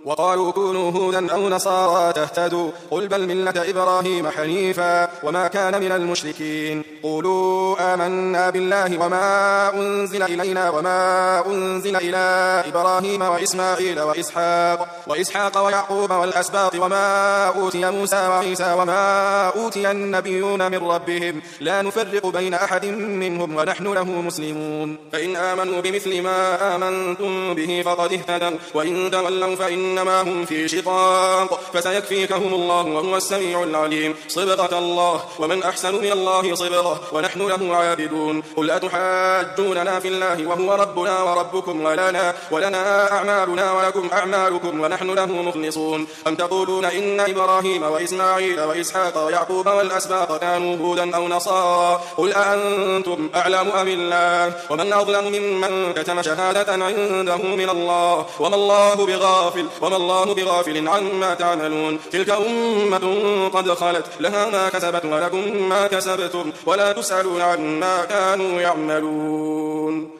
وقالوا كونوا هودا أو نصارى تهتدوا قل بل ملة إبراهيم حنيفا وما كان من المشركين قولوا آمنا بالله وما أنزل إلينا وما أنزل إلى إبراهيم وإسماعيل وإسحاق ويعقوب والأسباط وما أوتي موسى وعيسى وما أوتي النبيون من ربهم لا نفرق بين أحد منهم ونحن له مسلمون فإن آمنوا بمثل ما آمنتم به فقد اهتدوا وإن تولوا فإنما هم في شقاق فسيكفيكهم الله وهو السميع العليم صبغة الله ومن أحسن من الله صبغة ونحن له عابدون قل أتحاجوننا في الله وهو ربنا وربكم ولنا أعمالنا ولكم أعمالكم ونحن له مخلصون أم تقولون إن إبراهيم وإسماعيل وإسحاق ويعقوب والأسباط كانوا هودا أو نصارى قل أأنتم أعلم أم الله ومن أظلم ممن كتم شهادة عنده من الله وما الله بغافل عما تعملون تلك أمة قد خلت لها ما كسبت ولكم ما كسبتم ولا تسألون عما كانوا يعملون